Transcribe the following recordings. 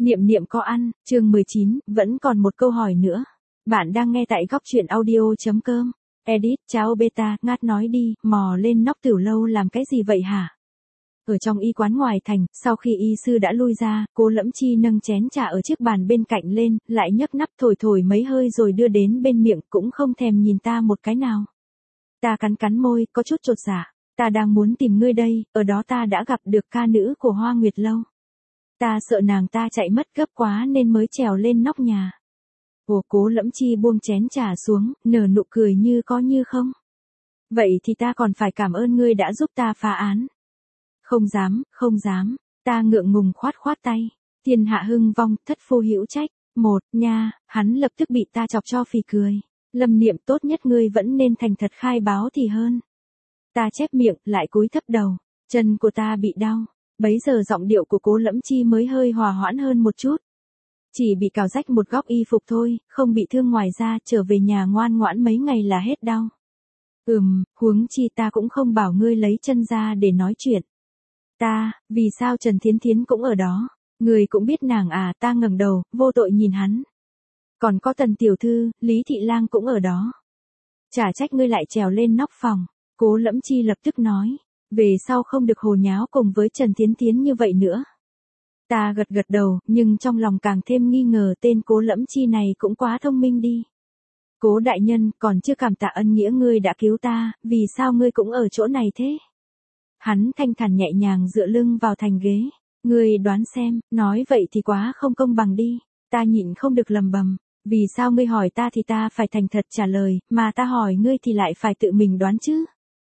Niệm niệm có ăn, chương 19, vẫn còn một câu hỏi nữa. Bạn đang nghe tại góc truyện audio.com. Edit, chào beta, ngát nói đi, mò lên nóc tiểu lâu làm cái gì vậy hả? Ở trong y quán ngoài thành, sau khi y sư đã lui ra, Cố Lẫm Chi nâng chén trà ở chiếc bàn bên cạnh lên, lại nhấc nắp thổi thổi mấy hơi rồi đưa đến bên miệng, cũng không thèm nhìn ta một cái nào. Ta cắn cắn môi, có chút chột dạ. Ta đang muốn tìm ngươi đây, ở đó ta đã gặp được ca nữ của Hoa Nguyệt Lâu. Ta sợ nàng ta chạy mất gấp quá nên mới trèo lên nóc nhà. Cố Lẫm Chi buông chén trà xuống, nở nụ cười như có như không. Vậy thì ta còn phải cảm ơn ngươi đã giúp ta phá án. Không dám, không dám, ta ngượng ngùng khoát khoát tay. Thiên hạ hưng vong, thất phu hữu trách. Một, nha, hắn lập tức bị ta chọc cho phì cười. Lâm Niệm, tốt nhất ngươi vẫn nên thành thật khai báo thì hơn. Ta chép miệng, lại cúi thấp đầu. Chân của ta bị đau. Bấy giờ giọng điệu của Cố Lẫm Chi mới hơi hòa hoãn hơn một chút. Chỉ bị cào rách một góc y phục thôi, không bị thương, ngoài ra trở về nhà ngoan ngoãn mấy ngày là hết đau. Huống chi ta cũng không bảo ngươi lấy chân ra để nói chuyện. Vì sao Trần Thiến Thiến cũng ở đó? Ngươi cũng biết nàng à? Ta ngẩng đầu, vô tội nhìn hắn. Còn có Tần tiểu thư, Lý Thị Lang cũng ở đó. Chả trách ngươi lại trèo lên nóc phòng. Cố Lẫm Chi lập tức nói. Về sau không được hồ nháo cùng với Trần Thiến Thiến như vậy nữa. Ta gật gật đầu, nhưng trong lòng càng thêm nghi ngờ tên Cố Lẫm Chi này cũng quá thông minh đi. Cố đại nhân, còn chưa cảm tạ ân nghĩa ngươi đã cứu ta, vì sao ngươi cũng ở chỗ này thế? Hắn thanh thản nhẹ nhàng dựa lưng vào thành ghế. Ngươi đoán xem, nói vậy thì quá không công bằng đi. Ta nhịn không được lầm bầm. Vì sao ngươi hỏi ta thì ta phải thành thật trả lời, mà ta hỏi ngươi thì lại phải tự mình đoán chứ?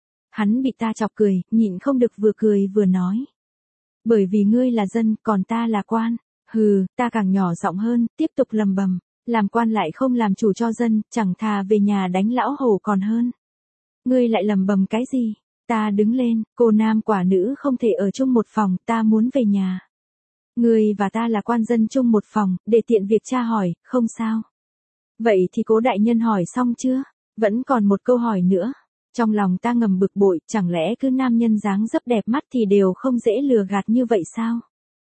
Hắn bị ta chọc cười, nhịn không được vừa cười vừa nói. Bởi vì ngươi là dân, còn ta là quan. Ta càng nhỏ giọng hơn, tiếp tục lầm bầm. Làm quan lại không làm chủ cho dân, chẳng thà về nhà đánh lão hổ còn hơn. Ngươi lại lầm bầm cái gì? Ta đứng lên, cô nam quả nữ không thể ở chung một phòng, ta muốn về nhà. Ngươi và ta là quan dân chung một phòng, để tiện việc tra hỏi, không sao. Vậy thì Cố đại nhân hỏi xong chưa? Vẫn còn một câu hỏi nữa. Trong lòng ta ngầm bực bội, chẳng lẽ cứ nam nhân dáng dấp đẹp mắt thì đều không dễ lừa gạt như vậy sao?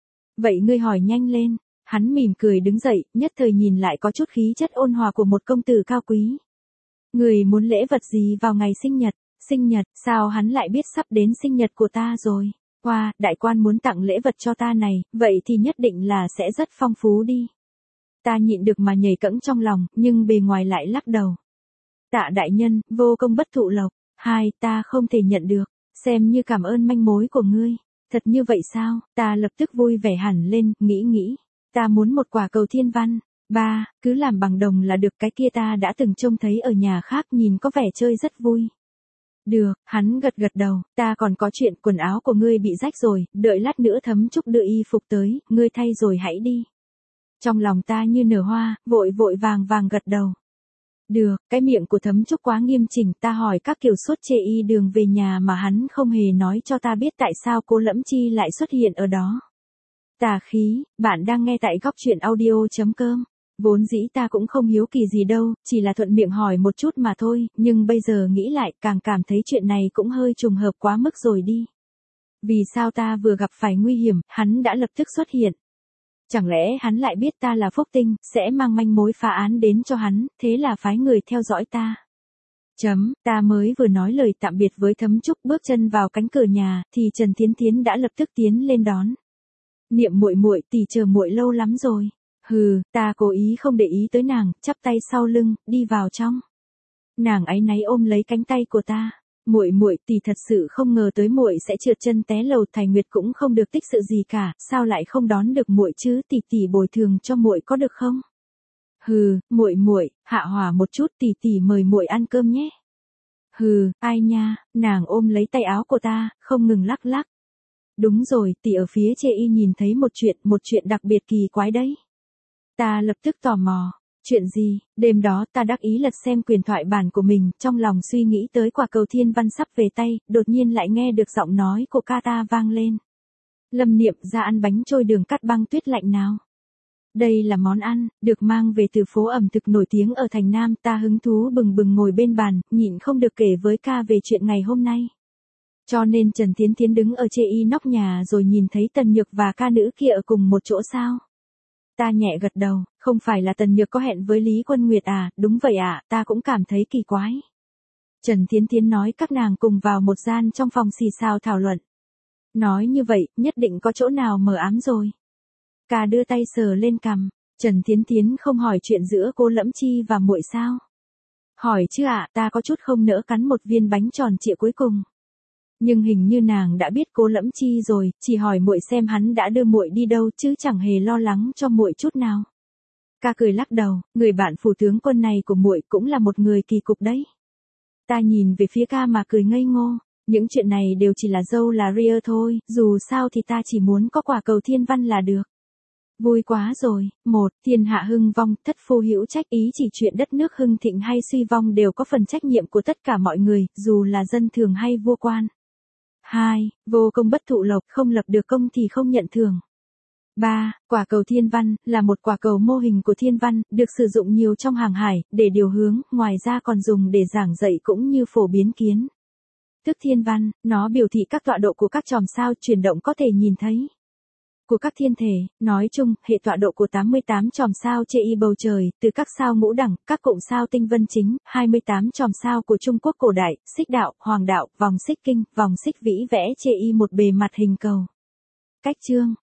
Vậy ngươi hỏi nhanh lên. Hắn mỉm cười đứng dậy, nhất thời nhìn lại có chút khí chất ôn hòa của một công tử cao quý. Ngươi muốn lễ vật gì vào ngày sinh nhật? Sinh nhật, sao hắn lại biết sắp đến sinh nhật của ta rồi? Đại quan muốn tặng lễ vật cho ta này, vậy thì nhất định là sẽ rất phong phú đi. Ta nhịn được mà nhảy cẫng trong lòng, nhưng bề ngoài lại lắc đầu. Tạ đại nhân, vô công bất thụ lộc. Ta không thể nhận được, xem như cảm ơn manh mối của ngươi. Thật như vậy sao? Ta lập tức vui vẻ hẳn lên, nghĩ. Ta muốn một quả cầu thiên văn. Cứ làm bằng đồng là được, cái kia ta đã từng trông thấy ở nhà khác, nhìn có vẻ chơi rất vui. Được, hắn gật gật đầu, ta còn có chuyện, quần áo của ngươi bị rách rồi, đợi lát nữa Thấm Trúc đưa y phục tới, ngươi thay rồi hãy đi. Trong lòng ta như nở hoa, vội vàng gật đầu. Được, cái miệng của Thấm Trúc quá nghiêm chỉnh, ta hỏi các kiểu suốt chê y đường về nhà mà hắn không hề nói cho ta biết tại sao Cố Lẫm Chi lại xuất hiện ở đó. Tà khí, bạn đang nghe tại góc truyện audio.com. Vốn dĩ ta cũng không hiếu kỳ gì đâu, chỉ là thuận miệng hỏi một chút mà thôi, nhưng bây giờ nghĩ lại càng cảm thấy chuyện này cũng hơi trùng hợp quá mức rồi đi. Vì sao ta vừa gặp phải nguy hiểm, hắn đã lập tức xuất hiện? Chẳng lẽ hắn lại biết ta là Phúc Tinh, sẽ mang manh mối phá án đến cho hắn, thế là phái người theo dõi ta. Ta mới vừa nói lời tạm biệt với Thấm Trúc, bước chân vào cánh cửa nhà, thì Trần Thiến Thiến đã lập tức tiến lên đón. Niệm muội, tỷ chờ muội lâu lắm rồi. Ta cố ý không để ý tới nàng, chắp tay sau lưng, đi vào trong. Nàng áy náy ôm lấy cánh tay của ta. Muội, tỷ thật sự không ngờ tới muội sẽ trượt chân té lầu, Thái Nguyệt cũng không được tích sự gì cả, sao lại không đón được muội chứ? Tỷ bồi thường cho muội có được không? Muội, hạ hỏa một chút, tỷ mời muội ăn cơm nhé. Ai nha, nàng ôm lấy tay áo của ta, không ngừng lắc lắc. Đúng rồi, tỷ ở phía chê y nhìn thấy một chuyện đặc biệt kỳ quái đấy. Ta lập tức tò mò. Chuyện gì? Đêm đó ta đắc ý lật xem quyền thoại bản của mình, trong lòng suy nghĩ tới quả cầu thiên văn sắp về tay, đột nhiên lại nghe được giọng nói của ca ta vang lên. Lâm Niệm, ra ăn bánh trôi đường cắt băng tuyết lạnh nào. Đây là món ăn, được mang về từ phố ẩm thực nổi tiếng ở thành Nam, ta hứng thú bừng bừng ngồi bên bàn, nhịn không được kể với ca về chuyện ngày hôm nay. Cho nên Trần Thiến Thiến đứng ở chê y nóc nhà rồi nhìn thấy Tần Nhược và ca nữ kia ở cùng một chỗ sao? Ta nhẹ gật đầu, không phải là Tần Nhược có hẹn với Lý Quân Nguyệt à, đúng vậy ạ, ta cũng cảm thấy kỳ quái. Trần Thiến Thiến nói các nàng cùng vào một gian trong phòng xì xào thảo luận. Nói như vậy, nhất định có chỗ nào mờ ám rồi. Ca đưa tay sờ lên cằm, Trần Thiến Thiến không hỏi chuyện giữa cô Lẫm Chi và muội sao? Hỏi chứ ạ, ta có chút không nỡ cắn một viên bánh tròn trịa cuối cùng. Nhưng hình như nàng đã biết cô Lẫm Chi rồi, chỉ hỏi muội xem hắn đã đưa muội đi đâu chứ chẳng hề lo lắng cho muội chút nào. Ca cười lắc đầu, người bạn phủ tướng quân này của muội cũng là một người kỳ cục đấy. Ta nhìn về phía Ca mà cười ngây ngô, những chuyện này đều chỉ là dâu là ria thôi, dù sao thì ta chỉ muốn có quả cầu thiên văn là được. Vui quá rồi, thiên hạ hưng vong, thất phu hữu trách, ý chỉ chuyện đất nước hưng thịnh hay suy vong đều có phần trách nhiệm của tất cả mọi người, dù là dân thường hay vua quan. 2. Vô công bất thụ lộc, không lập được công thì không nhận thưởng. 3. Quả cầu thiên văn, là một quả cầu mô hình của thiên văn, được sử dụng nhiều trong hàng hải, để điều hướng, ngoài ra còn dùng để giảng dạy cũng như phổ biến kiến thức thiên văn, nó biểu thị các tọa độ của các chòm sao chuyển động có thể nhìn thấy. Của các thiên thể, nói chung, hệ tọa độ của 88 chòm sao chê y bầu trời, từ các sao ngũ đẳng, các cụm sao tinh vân chính, 28 chòm sao của Trung Quốc cổ đại, xích đạo, hoàng đạo, vòng xích kinh, vòng xích vĩ vẽ chê y một bề mặt hình cầu. Cách chương